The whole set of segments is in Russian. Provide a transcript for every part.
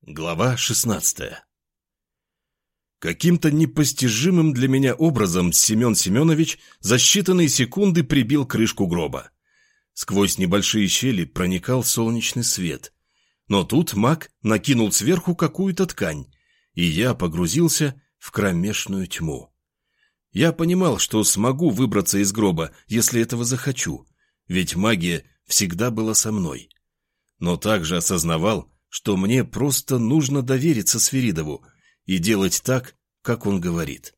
Глава 16. Каким-то непостижимым для меня образом Семен Семенович за считанные секунды прибил крышку гроба. Сквозь небольшие щели проникал солнечный свет. Но тут маг накинул сверху какую-то ткань, и я погрузился в кромешную тьму. Я понимал, что смогу выбраться из гроба, если этого захочу, ведь магия всегда была со мной. Но также осознавал, что мне просто нужно довериться Свиридову и делать так, как он говорит.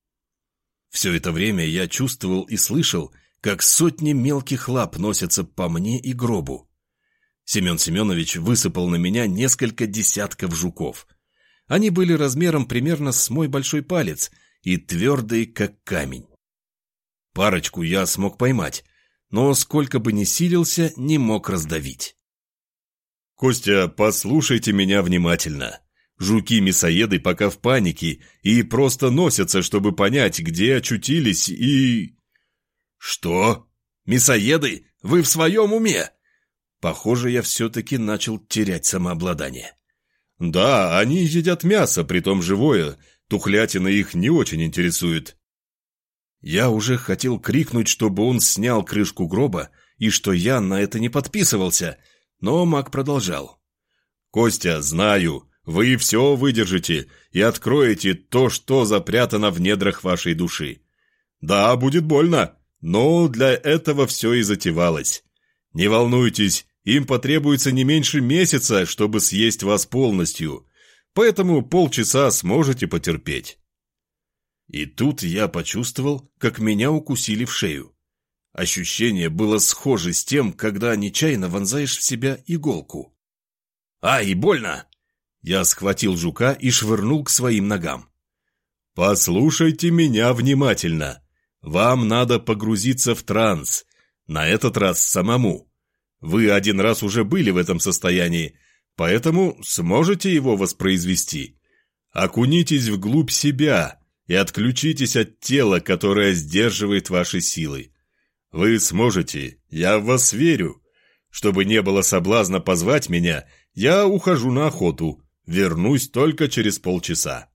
Все это время я чувствовал и слышал, как сотни мелких лап носятся по мне и гробу. Семен Семенович высыпал на меня несколько десятков жуков. Они были размером примерно с мой большой палец и твердые, как камень. Парочку я смог поймать, но сколько бы ни силился, не мог раздавить. «Костя, послушайте меня внимательно. Жуки-мясоеды пока в панике и просто носятся, чтобы понять, где очутились и...» «Что? Мясоеды? Вы в своем уме?» Похоже, я все-таки начал терять самообладание. «Да, они едят мясо, притом живое. Тухлятина их не очень интересует». Я уже хотел крикнуть, чтобы он снял крышку гроба, и что я на это не подписывался, но маг продолжал. «Костя, знаю, вы все выдержите и откроете то, что запрятано в недрах вашей души. Да, будет больно, но для этого все и затевалось. Не волнуйтесь, им потребуется не меньше месяца, чтобы съесть вас полностью, поэтому полчаса сможете потерпеть». И тут я почувствовал, как меня укусили в шею. Ощущение было схоже с тем, когда нечаянно вонзаешь в себя иголку. «Ай, больно!» Я схватил жука и швырнул к своим ногам. «Послушайте меня внимательно. Вам надо погрузиться в транс. На этот раз самому. Вы один раз уже были в этом состоянии, поэтому сможете его воспроизвести. Окунитесь вглубь себя и отключитесь от тела, которое сдерживает ваши силы. Вы сможете, я в вас верю. Чтобы не было соблазна позвать меня, я ухожу на охоту, вернусь только через полчаса».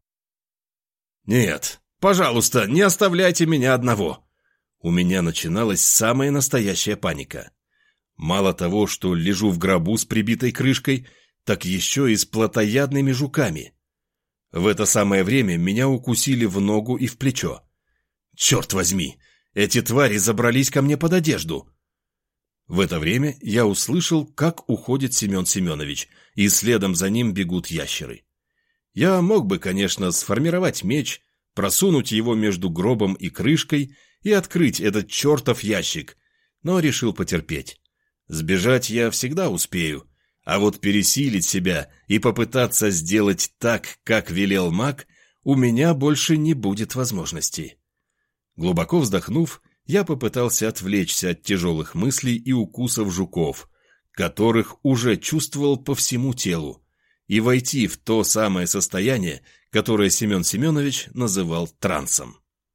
«Нет, пожалуйста, не оставляйте меня одного». У меня начиналась самая настоящая паника. Мало того, что лежу в гробу с прибитой крышкой, так еще и с плотоядными жуками. В это самое время меня укусили в ногу и в плечо. Черт возьми! Эти твари забрались ко мне под одежду. В это время я услышал, как уходит Семен Семенович, и следом за ним бегут ящеры. Я мог бы, конечно, сформировать меч, просунуть его между гробом и крышкой и открыть этот чертов ящик, но решил потерпеть. Сбежать я всегда успею, а вот пересилить себя и попытаться сделать так, как велел маг, у меня больше не будет возможности. Глубоко вздохнув, я попытался отвлечься от тяжелых мыслей и укусов жуков, которых уже чувствовал по всему телу, и войти в то самое состояние, которое Семен Семенович называл трансом.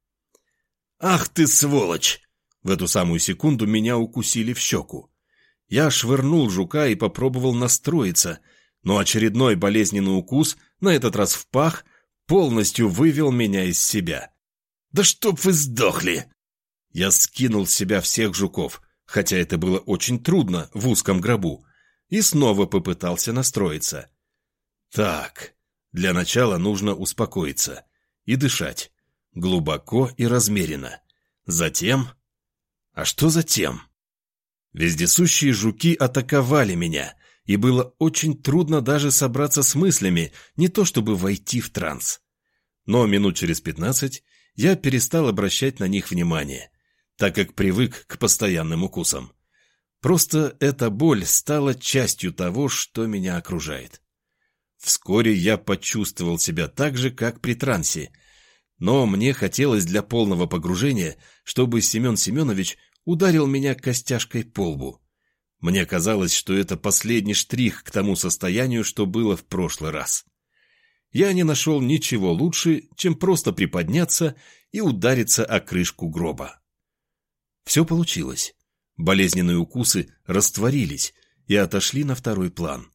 «Ах ты, сволочь!» В эту самую секунду меня укусили в щеку. Я швырнул жука и попробовал настроиться, но очередной болезненный укус, на этот раз в пах, полностью вывел меня из себя. «Да чтоб вы сдохли!» Я скинул с себя всех жуков, хотя это было очень трудно в узком гробу, и снова попытался настроиться. Так, для начала нужно успокоиться и дышать, глубоко и размеренно. Затем... А что затем? Вездесущие жуки атаковали меня, и было очень трудно даже собраться с мыслями, не то чтобы войти в транс. Но минут через 15 я перестал обращать на них внимание, так как привык к постоянным укусам. Просто эта боль стала частью того, что меня окружает. Вскоре я почувствовал себя так же, как при трансе, но мне хотелось для полного погружения, чтобы Семен Семенович ударил меня костяшкой по лбу. Мне казалось, что это последний штрих к тому состоянию, что было в прошлый раз. Я не нашел ничего лучше, чем просто приподняться и удариться о крышку гроба. Все получилось. Болезненные укусы растворились и отошли на второй план.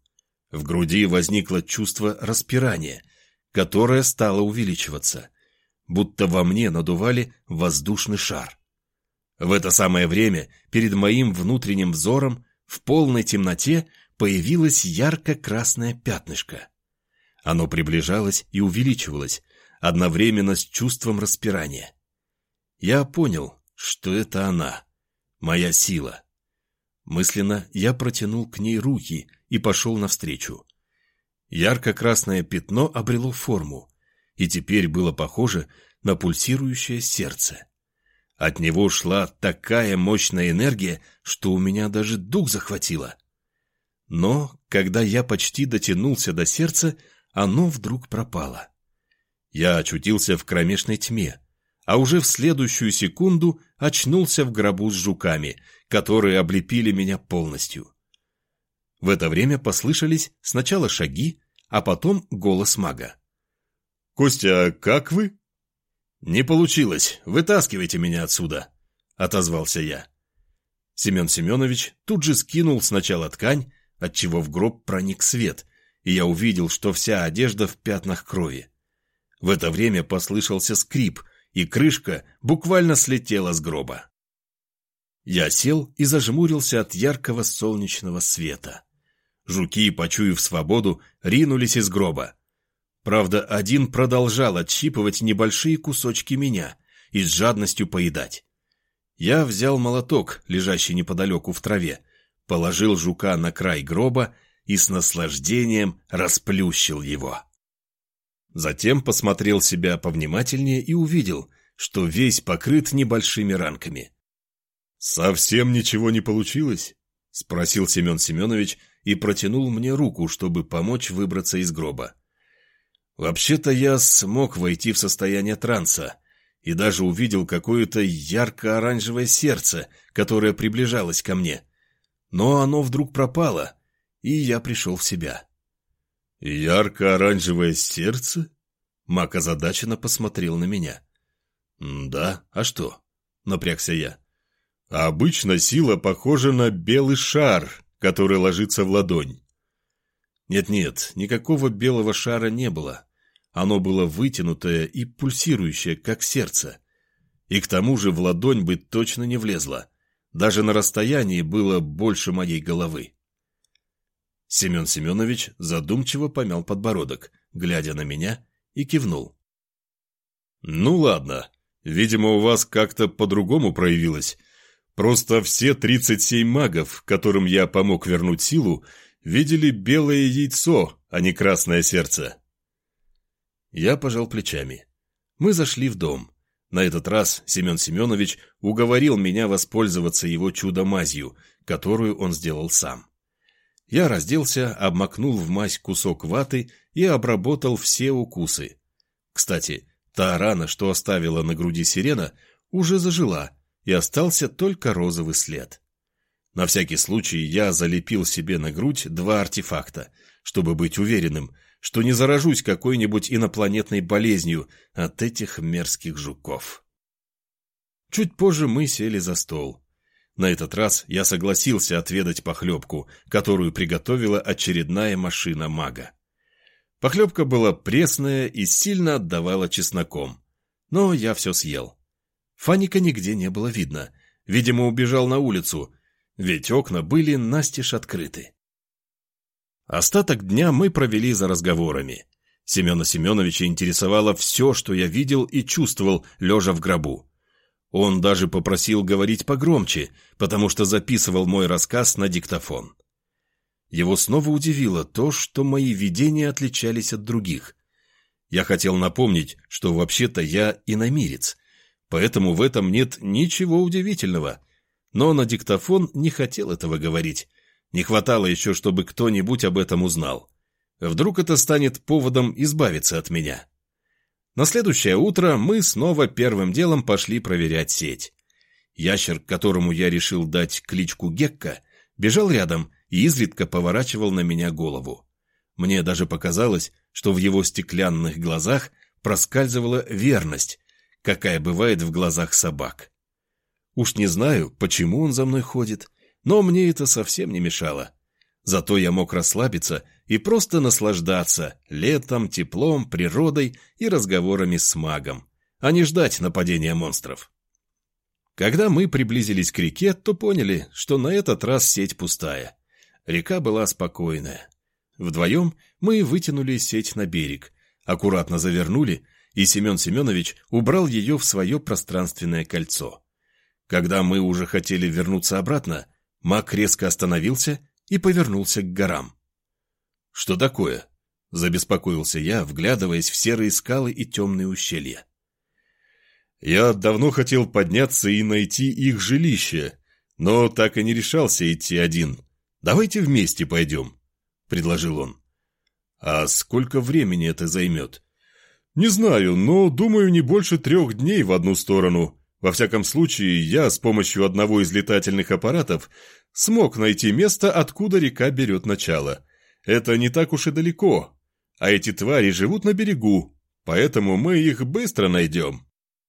В груди возникло чувство распирания, которое стало увеличиваться, будто во мне надували воздушный шар. В это самое время перед моим внутренним взором в полной темноте появилось ярко-красное пятнышко. Оно приближалось и увеличивалось, одновременно с чувством распирания. Я понял, что это она, моя сила. Мысленно я протянул к ней руки и пошел навстречу. Ярко-красное пятно обрело форму, и теперь было похоже на пульсирующее сердце. От него шла такая мощная энергия, что у меня даже дух захватило. Но, когда я почти дотянулся до сердца, оно вдруг пропало. Я очутился в кромешной тьме, а уже в следующую секунду очнулся в гробу с жуками, которые облепили меня полностью. В это время послышались сначала шаги, а потом голос мага. «Костя, а как вы?» «Не получилось. Вытаскивайте меня отсюда», — отозвался я. Семен Семенович тут же скинул сначала ткань, отчего в гроб проник свет, и я увидел, что вся одежда в пятнах крови. В это время послышался скрип, и крышка буквально слетела с гроба. Я сел и зажмурился от яркого солнечного света. Жуки, почуяв свободу, ринулись из гроба. Правда, один продолжал отщипывать небольшие кусочки меня и с жадностью поедать. Я взял молоток, лежащий неподалеку в траве, положил жука на край гроба и с наслаждением расплющил его. Затем посмотрел себя повнимательнее и увидел, что весь покрыт небольшими ранками. «Совсем ничего не получилось?» — спросил Семен Семенович и протянул мне руку, чтобы помочь выбраться из гроба. Вообще-то я смог войти в состояние транса и даже увидел какое-то ярко-оранжевое сердце, которое приближалось ко мне. Но оно вдруг пропало, и я пришел в себя. «Ярко-оранжевое сердце?» Маг озадаченно посмотрел на меня. «Да, а что?» — напрягся я. «Обычно сила похожа на белый шар, который ложится в ладонь». Нет-нет, никакого белого шара не было. Оно было вытянутое и пульсирующее, как сердце. И к тому же в ладонь бы точно не влезло. Даже на расстоянии было больше моей головы. Семен Семенович задумчиво помял подбородок, глядя на меня, и кивнул. «Ну ладно, видимо, у вас как-то по-другому проявилось. Просто все 37 магов, которым я помог вернуть силу, видели белое яйцо, а не красное сердце». Я пожал плечами. Мы зашли в дом. На этот раз Семен Семенович уговорил меня воспользоваться его чудо-мазью, которую он сделал сам. Я разделся, обмакнул в мазь кусок ваты и обработал все укусы. Кстати, та рана, что оставила на груди сирена, уже зажила, и остался только розовый след. На всякий случай я залепил себе на грудь 2 артефакта, чтобы быть уверенным, что не заражусь какой-нибудь инопланетной болезнью от этих мерзких жуков. Чуть позже мы сели за стол. На этот раз я согласился отведать похлебку, которую приготовила очередная машина мага. Похлебка была пресная и сильно отдавала чесноком, но я все съел. Фаника нигде не было видно, видимо, убежал на улицу, ведь окна были настежь открыты. Остаток дня мы провели за разговорами. Семена Семеновича интересовало все, что я видел и чувствовал, лежа в гробу. Он даже попросил говорить погромче, потому что записывал мой рассказ на диктофон. Его снова удивило то, что мои видения отличались от других. Я хотел напомнить, что вообще-то я иномирец, поэтому в этом нет ничего удивительного, но на диктофон не хотел этого говорить. Не хватало еще, чтобы кто-нибудь об этом узнал. Вдруг это станет поводом избавиться от меня. На следующее утро мы снова первым делом пошли проверять сеть. Ящер, которому я решил дать кличку Гекка, бежал рядом и изредка поворачивал на меня голову. Мне даже показалось, что в его стеклянных глазах проскальзывала верность, какая бывает в глазах собак. Уж не знаю, почему он за мной ходит, но мне это совсем не мешало. Зато я мог расслабиться и просто наслаждаться летом, теплом, природой и разговорами с магом, а не ждать нападения монстров. Когда мы приблизились к реке, то поняли, что на этот раз сеть пустая. Река была спокойная. Вдвоем мы вытянули сеть на берег, аккуратно завернули, и Семен Семенович убрал ее в свое пространственное кольцо. Когда мы уже хотели вернуться обратно, маг резко остановился и повернулся к горам. «Что такое?» – забеспокоился я, вглядываясь в серые скалы и темные ущелья. «Я давно хотел подняться и найти их жилище, но так и не решался идти один. Давайте вместе пойдем», – предложил он. «А сколько времени это займет?» «Не знаю, но, думаю, не больше 3 дней в одну сторону. Во всяком случае, я с помощью одного из летательных аппаратов смог найти место, откуда река берет начало. Это не так уж и далеко, а эти твари живут на берегу, поэтому мы их быстро найдем».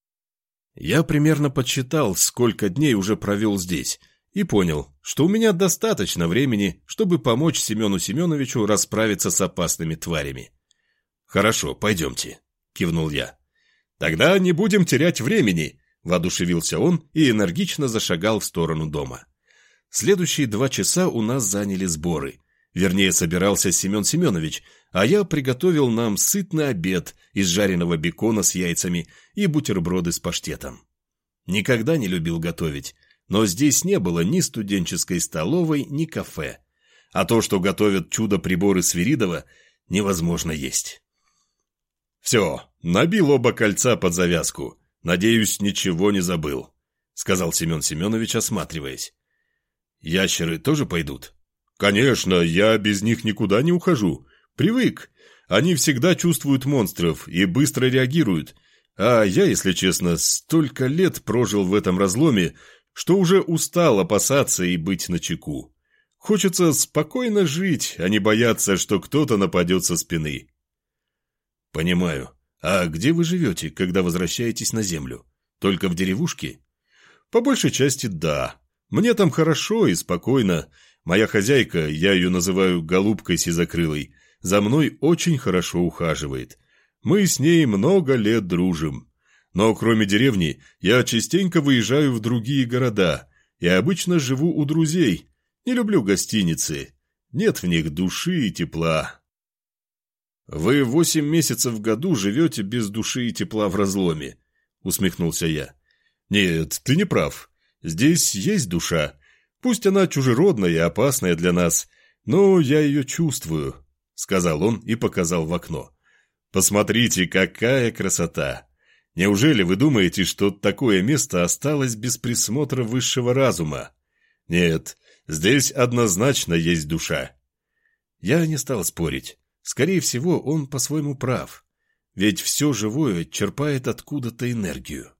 Я примерно подсчитал, сколько дней уже провел здесь, и понял, что у меня достаточно времени, чтобы помочь Семену Семеновичу расправиться с опасными тварями. «Хорошо, пойдемте», — кивнул я. «Тогда не будем терять времени», — воодушевился он и энергично зашагал в сторону дома. Следующие 2 часа у нас заняли сборы. Вернее, собирался Семен Семенович, а я приготовил нам сытный обед из жареного бекона с яйцами и бутерброды с паштетом. Никогда не любил готовить, но здесь не было ни студенческой столовой, ни кафе. А то, что готовят чудо-приборы Свиридова, невозможно есть. «Все, набил оба кольца под завязку. Надеюсь, ничего не забыл», — сказал Семен Семенович, осматриваясь. «Ящеры тоже пойдут?» «Конечно, я без них никуда не ухожу. Привык. Они всегда чувствуют монстров и быстро реагируют. А я, если честно, столько лет прожил в этом разломе, что уже устал опасаться и быть начеку. Хочется спокойно жить, а не бояться, что кто-то нападет со спины». «Понимаю. А где вы живете, когда возвращаетесь на землю? Только в деревушке?» «По большей части, да. Мне там хорошо и спокойно. Моя хозяйка, я ее называю голубкой сизокрылой, за мной очень хорошо ухаживает. Мы с ней много лет дружим. Но кроме деревни, я частенько выезжаю в другие города и обычно живу у друзей. Не люблю гостиницы. Нет в них души и тепла». «Вы 8 месяцев в году живете без души и тепла в разломе», — усмехнулся я. «Нет, ты не прав. Здесь есть душа. Пусть она чужеродная и опасная для нас, но я ее чувствую», — сказал он и показал в окно. «Посмотрите, какая красота! Неужели вы думаете, что такое место осталось без присмотра высшего разума? Нет, здесь однозначно есть душа». Я не стал спорить. Скорее всего, он по-своему прав. Ведь все живое черпает откуда-то энергию.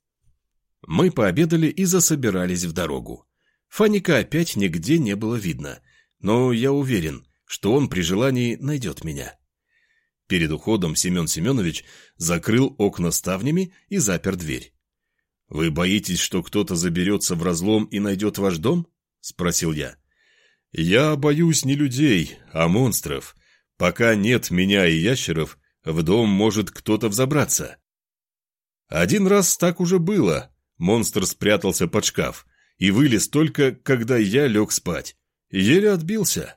Мы пообедали и засобирались в дорогу. Фаника опять нигде не было видно, но я уверен, что он при желании найдет меня. Перед уходом Семен Семенович закрыл окна ставнями и запер дверь. «Вы боитесь, что кто-то заберется в разлом и найдет ваш дом?» — спросил я. «Я боюсь не людей, а монстров. Пока нет меня и ящеров, в дом может кто-то взобраться». Один раз так уже было. Монстр спрятался под шкаф и вылез только, когда я лег спать. Еле отбился.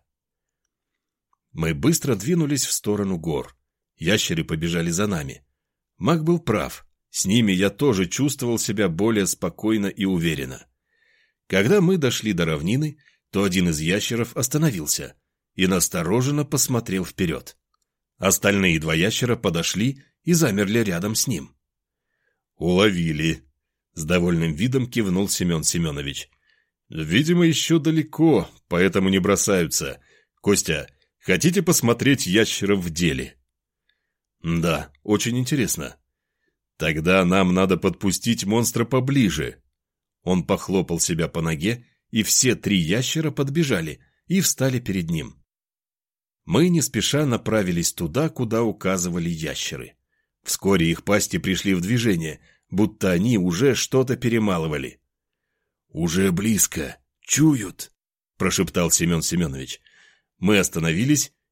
Мы быстро двинулись в сторону гор. Ящеры побежали за нами. Маг был прав. С ними я тоже чувствовал себя более спокойно и уверенно. Когда мы дошли до равнины, то один из ящеров остановился и настороженно посмотрел вперед. Остальные 2 ящера подошли и замерли рядом с ним. «Уловили», — с довольным видом кивнул Семен Семенович. «Видимо, еще далеко, поэтому не бросаются. Костя, хотите посмотреть ящеров в деле?» «Да, очень интересно». «Тогда нам надо подпустить монстра поближе». Он похлопал себя по ноге, и все 3 ящера подбежали и встали перед ним. Мы не спеша направились туда, куда указывали ящеры. Вскоре их пасти пришли в движение, будто они уже что-то перемалывали. «Уже близко, чуют», — прошептал Семен Семенович. Мы остановились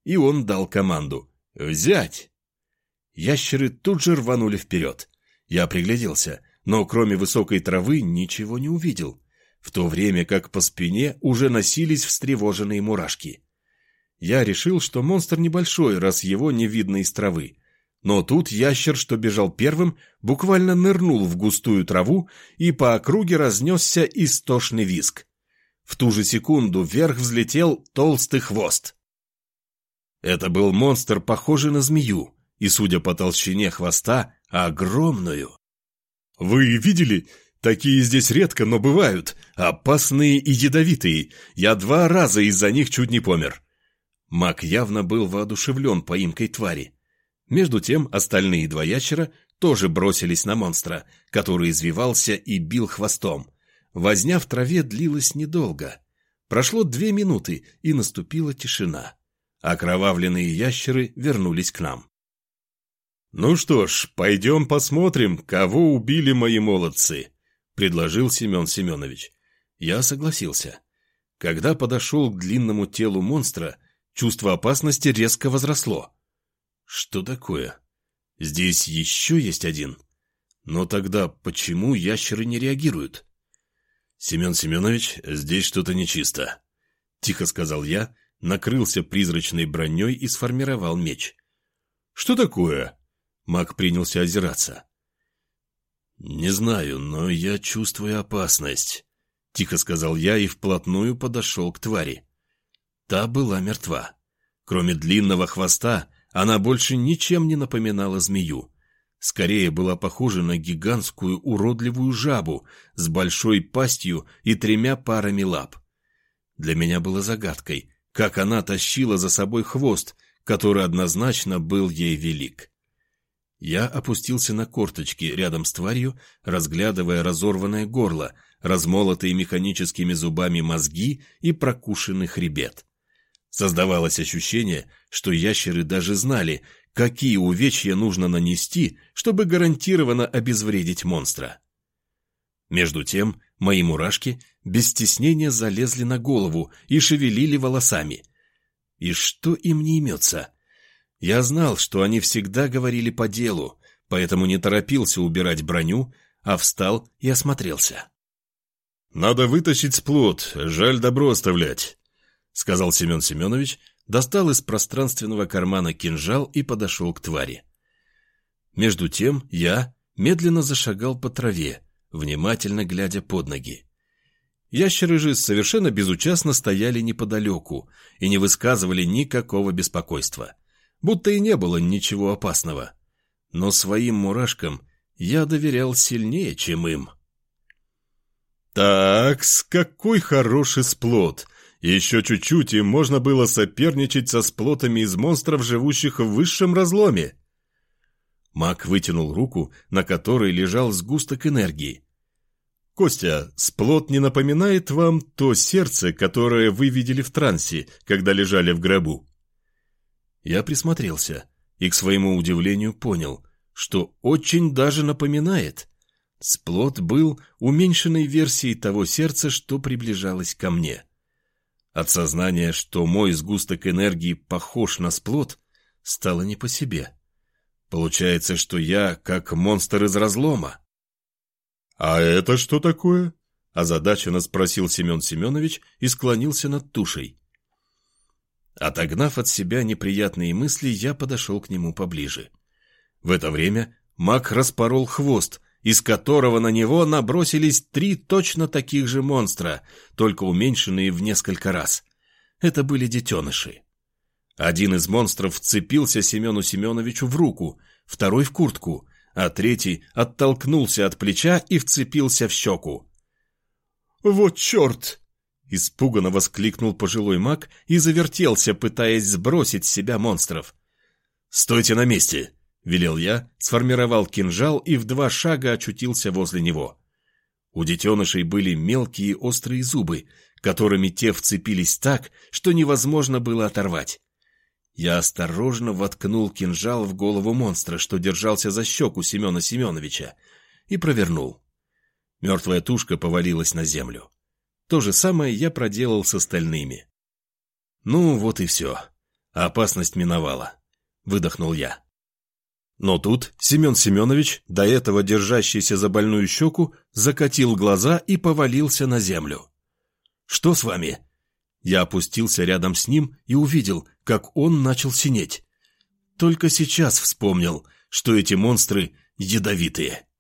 и он дал команду «Взять!». Ящеры тут же рванули вперед. Я пригляделся, но кроме высокой травы ничего не увидел, в то время как по спине уже носились встревоженные мурашки. Я решил, что монстр небольшой, раз его не видно из травы. Но тут ящер, что бежал первым, буквально нырнул в густую траву, и по округе разнесся истошный визг. В ту же секунду вверх взлетел толстый хвост. Это был монстр, похожий на змею, и, судя по толщине хвоста, огромную. «Вы видели? Такие здесь редко, но бывают. Опасные и ядовитые. Я 2 раза из-за них чуть не помер». Маг явно был воодушевлен поимкой твари. Между тем остальные 2 ящера тоже бросились на монстра, который извивался и бил хвостом. Возня в траве длилась недолго. Прошло 2 минуты, и наступила тишина. Окровавленные ящеры вернулись к нам. «Ну что ж, пойдем посмотрим, кого убили мои молодцы», — предложил Семен Семенович. Я согласился. Когда подошел к длинному телу монстра, чувство опасности резко возросло. Что такое? Здесь еще есть один? Но тогда почему ящеры не реагируют? «Семен Семенович, здесь что-то нечисто», — тихо сказал я, накрылся призрачной броней и сформировал меч. «Что такое?» Маг принялся озираться. «Не знаю, но я чувствую опасность», — тихо сказал я и вплотную подошел к твари. Та была мертва. Кроме длинного хвоста, она больше ничем не напоминала змею. Скорее была похожа на гигантскую уродливую жабу с большой пастью и 3 парами лап. Для меня было загадкой, как она тащила за собой хвост, который однозначно был ей велик. Я опустился на корточки рядом с тварью, разглядывая разорванное горло, размолотые механическими зубами мозги и прокушенный хребет. Создавалось ощущение, что ящеры даже знали, какие увечья нужно нанести, чтобы гарантированно обезвредить монстра. Между тем, мои мурашки без стеснения залезли на голову и шевелили волосами. И что им не имется? Я знал, что они всегда говорили по делу, поэтому не торопился убирать броню, а встал и осмотрелся. «Надо вытащить сплот, жаль добро оставлять», — сказал Семен Семенович, достал из пространственного кармана кинжал и подошел к твари. Между тем я медленно зашагал по траве, внимательно глядя под ноги. Ящеры же совершенно безучастно стояли неподалеку и не высказывали никакого беспокойства, будто и не было ничего опасного. Но своим мурашкам я доверял сильнее, чем им. «Так-с, какой хороший сплот! Еще чуть-чуть, и можно было соперничать со сплотами из монстров, живущих в высшем разломе!» Маг вытянул руку, на которой лежал сгусток энергии. «Костя, сплот не напоминает вам то сердце, которое вы видели в трансе, когда лежали в гробу?» Я присмотрелся и, к своему удивлению, понял, что очень даже напоминает. Сплот был уменьшенной версией того сердца, что приближалось ко мне. От сознания, что мой сгусток энергии похож на сплот, стало не по себе. Получается, что я как монстр из разлома. «А это что такое?» – озадаченно спросил Семен Семенович и склонился над тушей. Отогнав от себя неприятные мысли, я подошел к нему поближе. В это время маг распорол хвост, из которого на него набросились 3 точно таких же монстра, только уменьшенные в несколько раз. Это были детеныши. Один из монстров вцепился Семену Семеновичу в руку, второй в куртку, а третий оттолкнулся от плеча и вцепился в щеку. «Вот черт!» — испуганно воскликнул пожилой маг и завертелся, пытаясь сбросить с себя монстров. «Стойте на месте!» — велел я, сформировал кинжал и в 2 шага очутился возле него. У детенышей были мелкие острые зубы, которыми те вцепились так, что невозможно было оторвать. Я осторожно воткнул кинжал в голову монстра, что держался за щеку Семена Семеновича, и провернул. Мертвая тушка повалилась на землю. То же самое я проделал с остальными. Ну, вот и все. Опасность миновала. Выдохнул я. Но тут Семен Семенович, до этого держащийся за больную щеку, закатил глаза и повалился на землю. «Что с вами?» Я опустился рядом с ним и увидел, как он начал синеть. Только сейчас вспомнил, что эти монстры ядовитые.